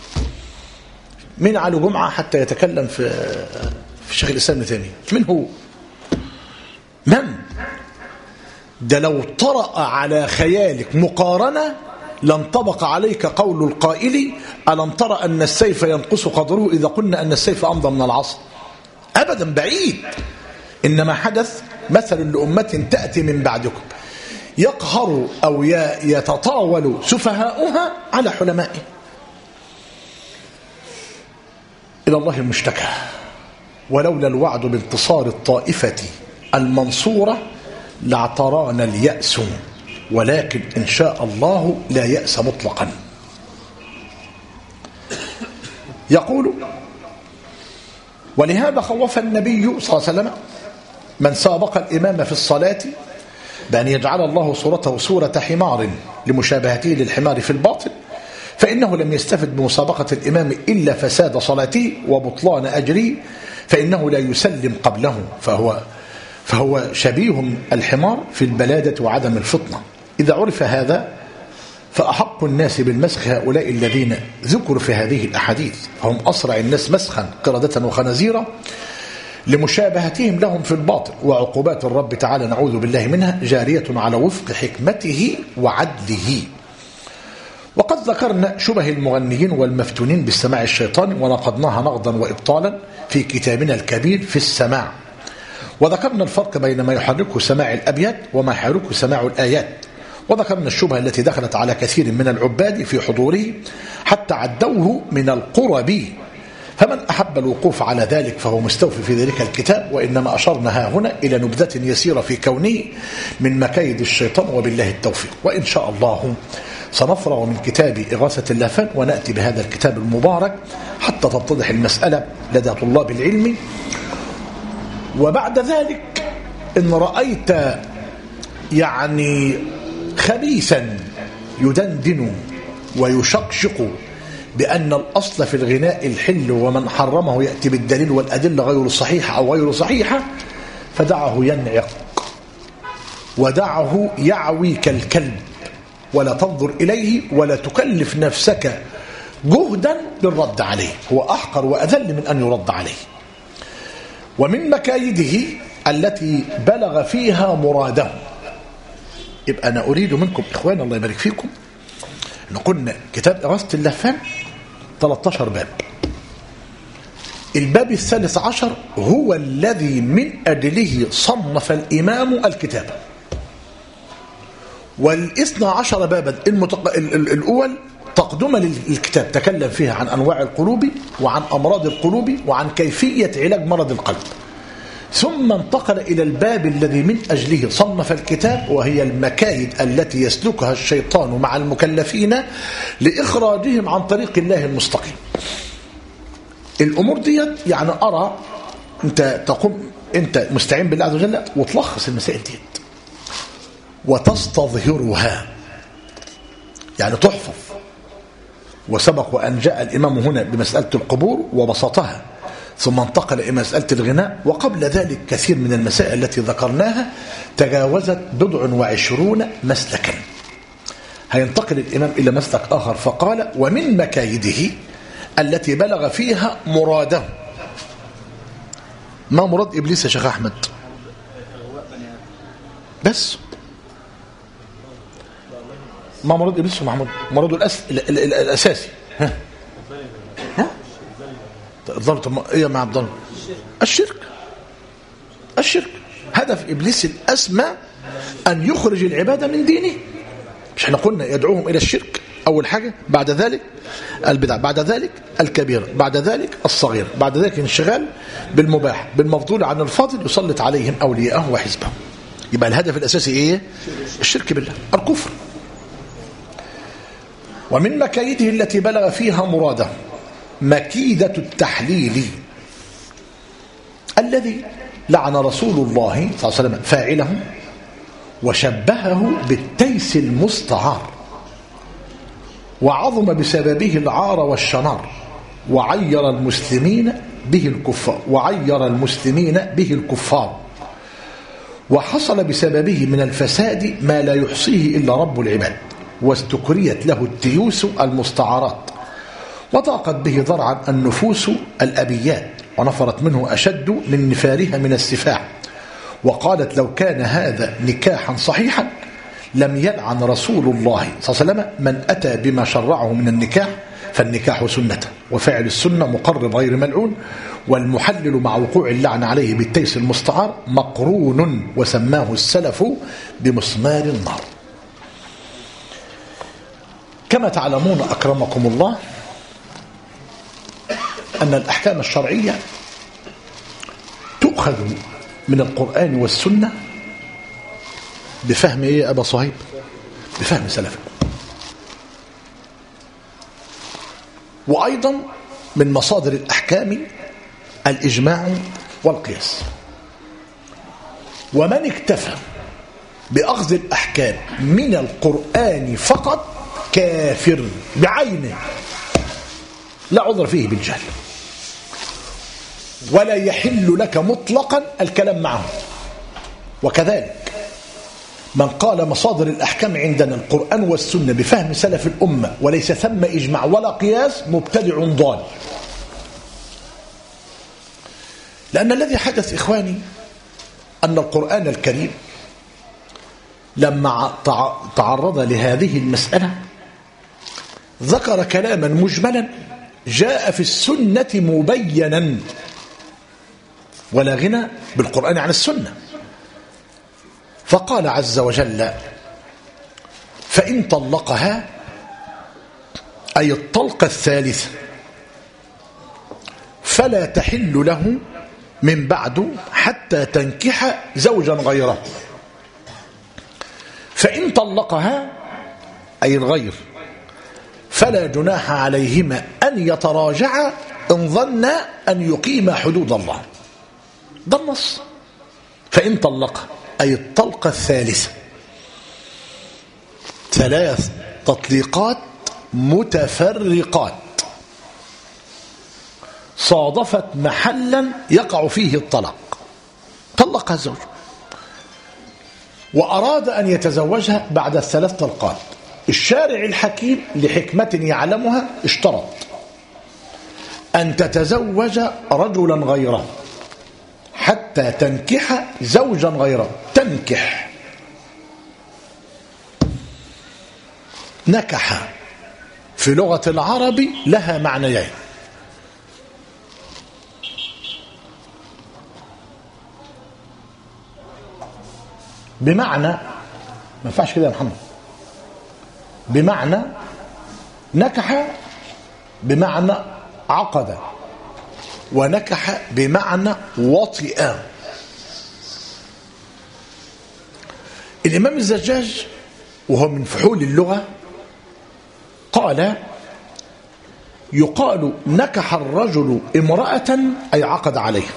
Speaker 1: من على جمعة حتى يتكلم في شيخ الإسلام ابن تيمية؟ من هو؟ من؟ ده لو طرأ على خيالك مقارنة لانطبق عليك قول القائل ألم ترى أن السيف ينقص قدره إذا قلنا أن السيف أمضى من العصا؟ أبدا، بعيد. إنما حدث مثل لأمة تأتي من بعدكم يقهر أو يتطاول سفهاؤها على حلمائه. إلى الله المشتكى. ولولا الوعد بانتصار الطائفة المنصورة لاعترانا اليأس، ولكن إن شاء الله لا يأس مطلقا. يقول ولهذا خوف النبي صلى الله عليه وسلم من سابق الإمام في الصلاة بأن يجعل الله صورته صورة حمار لمشابهته للحمار في الباطل، فإنه لم يستفد بمسابقة الإمام إلا فساد صلاته وبطلان أجره، فإنه لا يسلم قبله، فهو شبيه الحمار في البلادة وعدم الفطنة. إذا عرف هذا فأحق الناس بالمسخ هؤلاء الذين ذكروا في هذه الأحاديث، فهم أسرع الناس مسخا قردة وخنازيرا لمشابهتهم لهم في الباطل. وعقوبات الرب تعالى نعوذ بالله منها جارية على وفق حكمته وعدله. وقد ذكرنا شبه المغنيين والمفتونين بالسماع الشيطاني ونقضناها نقضا وإبطالا في كتابنا الكبير في السماع، وذكرنا الفرق بين ما يحركه سماع الأبيات وما يحركه سماع الآيات، وذكرنا الشبهة التي دخلت على كثير من العباد في حضوره حتى عدوه من القرب، فمن أحب الوقوف على ذلك فهو مستوفي في ذلك الكتاب. وإنما أشرنا ها هنا إلى نبذة يسيرة في كونه من مكايد الشيطان، وبالله التوفيق. وإن شاء الله سنفرغ من كتاب إغاثة اللهفان ونأتي بهذا الكتاب المبارك حتى تتضح المسألة لدى طلاب العلم. وبعد ذلك إن رأيت يعني خبيثا يدندن ويشقشق بأن الأصل في الغناء الحل ومن حرمه يأتي بالدليل والأدلة غير صحيحة أو غير صحيحة، فدعه ينعق ودعه يعوي كالكلب، ولا تنظر إليه ولا تكلف نفسك جهدا للرد عليه، هو أحقر وأذل من أن يرد عليه. ومن مكايده التي بلغ فيها مراده. يبقى أنا أريد منكم إخوان الله يبارك فيكم أن قلنا كتاب إغاثة اللهفان 13 باب. الباب الثالث عشر هو الذي من أجله صنف الإمام الكتاب، والإثنى عشر بابا الأول تقدم للكتاب تكلم فيها عن أنواع القلوب وعن أمراض القلوب وعن كيفية علاج مرض القلب، ثم انتقل إلى الباب الذي من أجله صنف الكتاب، وهي المكايد التي يسلكها الشيطان مع المكلفين لإخراجهم عن طريق الله المستقيم. الأمور دي يعني أرى أنت تقوم أنت مستعين بالله عز وجل وتلخص المسائل دي وتستظهرها، يعني تحفظ. وسبق وأن جاء الإمام هنا بمسألة القبور وبسطها، ثم انتقل إلى مسألة الغناء، وقبل ذلك كثير من المسائل التي ذكرناها تجاوزت 20 مسلكا. هينتقل الإمام إلى مسلك آخر فقال ومن مكايده التي بلغ فيها مراده. ما مراد إبليس يا شيخ أحمد؟ بس ما مراد إبليس ومحمود؟ مراده الأساسي ها الضرب. ايه يا مع عبد الله؟ الشرك. هدف ابليس الاسمى ان يخرج العباده من دينه. مش احنا قلنا يدعوهم الى الشرك أول حاجة، بعد ذلك البدع، بعد ذلك الكبيرة، بعد ذلك الصغير، بعد ذلك انشغال بالمباح بالمفضول عن الفاضل يسلط عليهم أولياءه وحزبه. يبقى الهدف الأساسي إيه؟ الشرك بالله، الكفر. ومن مكايده التي بلغ فيها مراده مكيدة التحليل الذي لعن رسول الله صلى الله عليه وسلم فاعله وشبهه بالتيس المستعار، وعظم بسببه العار والشنار، وعير المسلمين به الكفار، وحصل بسببه من الفساد ما لا يحصيه إلا رب العباد، واستكريت له التيوس المستعارات، وضاقت به ضرعا النفوس الأبيات، ونفرت منه أشد من نفارها من السفاح، وقالت لو كان هذا نكاحا صحيحا لم يلعن رسول الله صلى الله عليه وسلم من أتى بما شرعه من النكاح، فالنكاح سنته، وفعل السنة مقرب غير ملعون، والمحلل مع وقوع اللعن عليه بالتيس المستعار مقرون، وسماه السلف بمسمار النار. كما تعلمون أكرمكم الله أن الأحكام الشرعية تؤخذ من القرآن والسنة بفهم إيه يا أبا صهيب؟ بفهم سلف، وأيضا من مصادر الأحكام الإجماع والقياس. ومن اكتفى بأخذ الأحكام من القرآن فقط كافر بعينه لا عذر فيه بالجهل، ولا يحل لك مطلقا الكلام معه. وكذلك من قال مصادر الأحكام عندنا القرآن والسنة بفهم سلف الأمة وليس ثم إجماع ولا قياس مبتدع ضال. لأن الذي حدث إخواني أن القرآن الكريم لما تعرض لهذه المسألة ذكر كلاما مجملا جاء في السنة مبينا، ولا غنى بالقرآن عن السنة. فقال عز وجل فإن طلقها أي الطلقة الثالثة فلا تحل له من بعد حتى تنكح زوجا غيره. فإن طلقها أي الغير فلا جناح عليهما أن يتراجعا إن ظنا أن يقيما حدود الله. ده النص. فإن طلقها أي الطلقة الثالثة، ثلاث تطليقات متفرقات صادفت محلا يقع فيه الطلاق، طلقها الزوج وأراد أن يتزوجها بعد الثلاث طلقات. الشارع الحكيم لحكمة يعلمها اشترط أن تتزوج رجلا غيره حتى تنكح زوجا غيره. تنكح، نكح في لغة العرب لها معنيين. بمعنى، ما ينفعش كده يا محمد، بمعنى نكح بمعنى عقد، ونكح بمعنى وطئ. الإمام الزجاج وهو من فحول اللغة قال يقال نكح الرجل امرأة أي عقد عليها،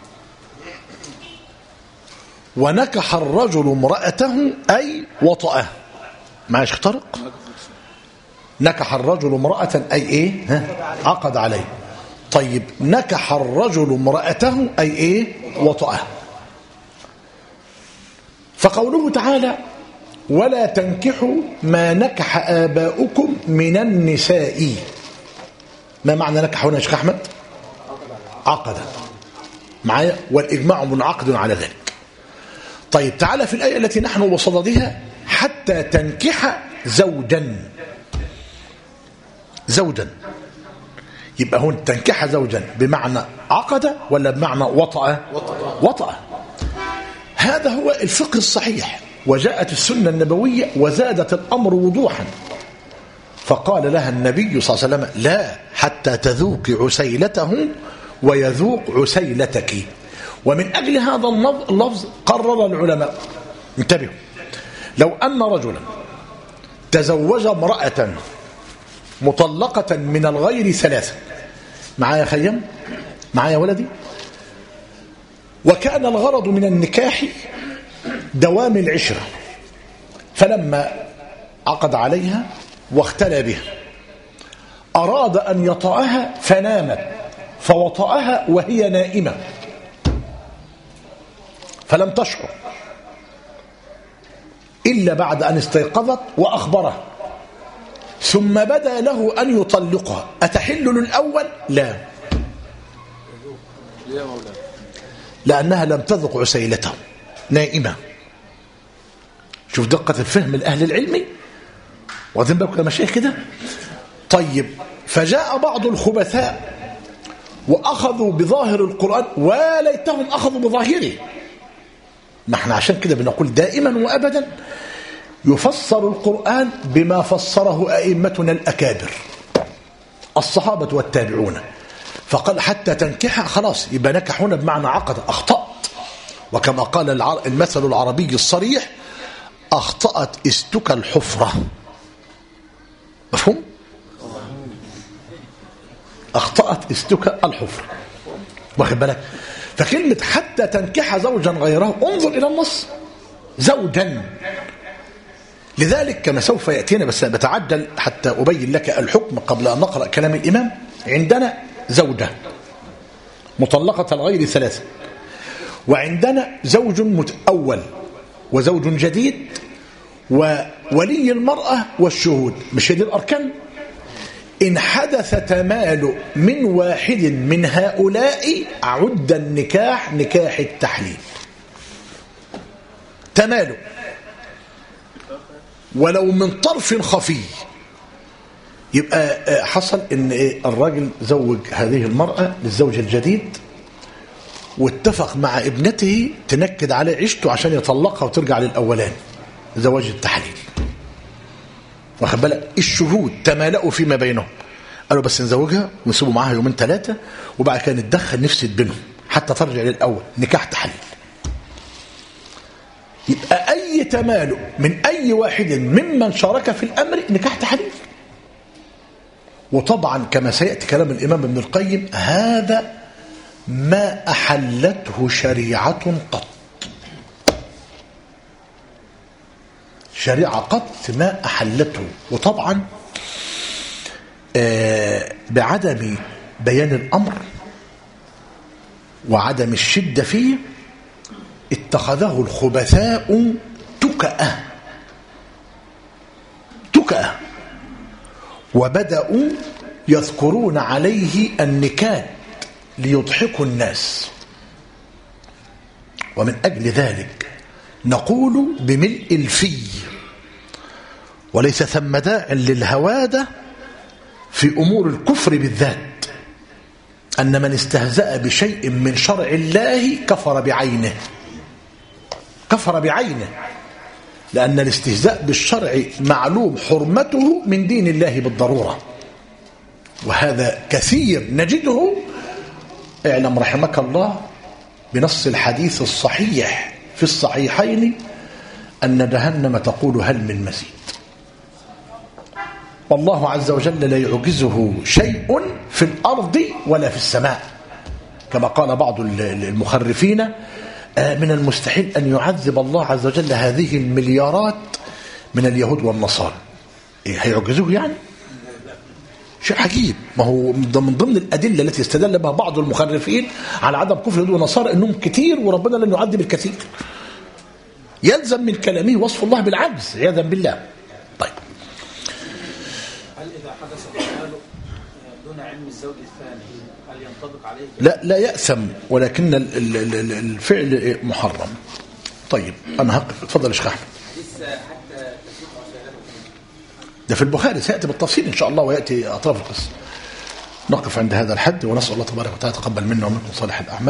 Speaker 1: ونكح الرجل امرأته أي وطأه. معاش اخترق؟ نكح الرجل امرأة أي إيه؟ عقد عليه. طيب نكح الرجل امرأته أي إيه؟ وطأه. فقوله تعالى ولا تنكحوا ما نكح آباؤكم من النساء، ما معنى نكح هنا يا شيخ أحمد؟ عقد معايا، والإجماع منعقد على ذلك. طيب تعالى في الآية التي نحن بصددها حتى تنكح زوجا. زوجا يبقى هون تنكح زوجا بمعنى عقد ولا بمعنى وطأ؟ وطأ. هذا هو الفقه الصحيح. وجاءت السنة النبوية وزادت الأمر وضوحا، فقال لها النبي صلى الله عليه وسلم لا حتى تذوق عسيلته ويذوق عسيلتك. ومن أجل هذا اللفظ قرر العلماء، انتبهوا، لو أن رجلا تزوج امرأة مطلقة من الغير 3، معايا خيم، معايا ولدي، وكان الغرض من النكاح دوام العشرة، فلما عقد عليها واختلى بها أراد أن يطأها فنامت، فوطأها وهي نائمة فلم تشعر إلا بعد أن استيقظت وأخبره، ثم بدا له أن يطلقها، أتحل للأول؟ لا، لأنها لم تذق عسيلته، نائمة. شوف دقة الفهم الأهل العلمي، واخدين بالكم يا مشايخ كده؟ طيب، فجاء بعض الخبثاء وأخذوا بظاهر القرآن وليتهم أخذوا بظاهره. ما احنا عشان كده بنقول دائما وأبدا يفسر القرآن بما فسره أئمتنا الأكابر الصحابة والتابعون، فقال حتى تنكحها، خلاص يبقى نكحونا بمعنى عقد، أخطأت. وكما قال المثل العربي الصريح أخطأت استك الحفرة، مفهوم؟ أخطأت استك الحفرة، واخد بالك؟ فكلمة حتى تنكح زوجا غيره، انظر إلى النص، زوجا. لذلك كما سوف يأتينا، بس بتعجل حتى أبين لك الحكم قبل أن نقرأ كلام الإمام. عندنا زوجة مطلقة الغير 3، وعندنا زوج متأول وزوج جديد وولي المرأة والشهود، مش هذه الأركان؟ إن حدث تمال من واحد من هؤلاء عد النكاح نكاح التحليل، تماله ولو من طرف خفي. يبقى حصل ان الراجل زوج هذه المرأة للزوج الجديد واتفق مع ابنته تنكد عليه عيشته عشان يطلقها وترجع للأولان، زواج التحليل، واخد بالك؟ الشهود تمالأوا فيما بينهم، قالوا بس نزوجها ونسيبوا معاها 2 3 وبعد كده نتدخل نفسد بينهم حتى ترجع للأول، نكاح تحليل. يبقى أي تمالؤ من أي واحد ممن شارك في الأمر نكاح تحليل. وطبعا كما سيأتي كلام الإمام ابن القيم، هذا ما أحلته شريعة قط، شريعة قط ما أحلته. وطبعا بعدم بيان الأمر وعدم الشدة فيه اتخذه الخبثاء تكأة، وبدأوا يذكرون عليه النكات ليضحكوا الناس. ومن أجل ذلك نقول بملء الفي، وليس ثم داع للهوادة في أمور الكفر بالذات، أن من استهزأ بشيء من شرع الله كفر بعينه، كفر بعينه، لأن الاستهزاء بالشرع معلوم حرمته من دين الله بالضرورة، وهذا كثير نجده. اعلم رحمك الله بنص الحديث الصحيح في الصحيحين أن جهنم تقول هل من مزيد، والله عز وجل لا يعجزه شيء في الأرض ولا في السماء، كما قال بعض المخرفين من المستحيل أن يعذب الله عز وجل هذه المليارات من اليهود والنصارى. هيعجزوه يعني؟ شيء عجيب. ما هو من ضمن الأدلة التي استدل بها بعض المخرفين على عدم كفر اليهود والنصارى أنهم كتير وربنا لن يعذب الكثير. يلزم من كلامه وصف الله بالعجز عياذا بالله. طيب،
Speaker 2: هل إذا حدث التمالؤ دون علم الزوج الثاني هل ينطبق عليه؟
Speaker 1: لا يأثم، ولكن الفعل محرم. طيب أنا هقف، اتفضل يا شيخ أحمد. ده في البخاري، سيأتي بالتفصيل إن شاء الله ويأتي أطراف القصة. نقف عند هذا الحد ونسأل الله تبارك وتعالى يتقبل منا ومنكم صالح الأعمال.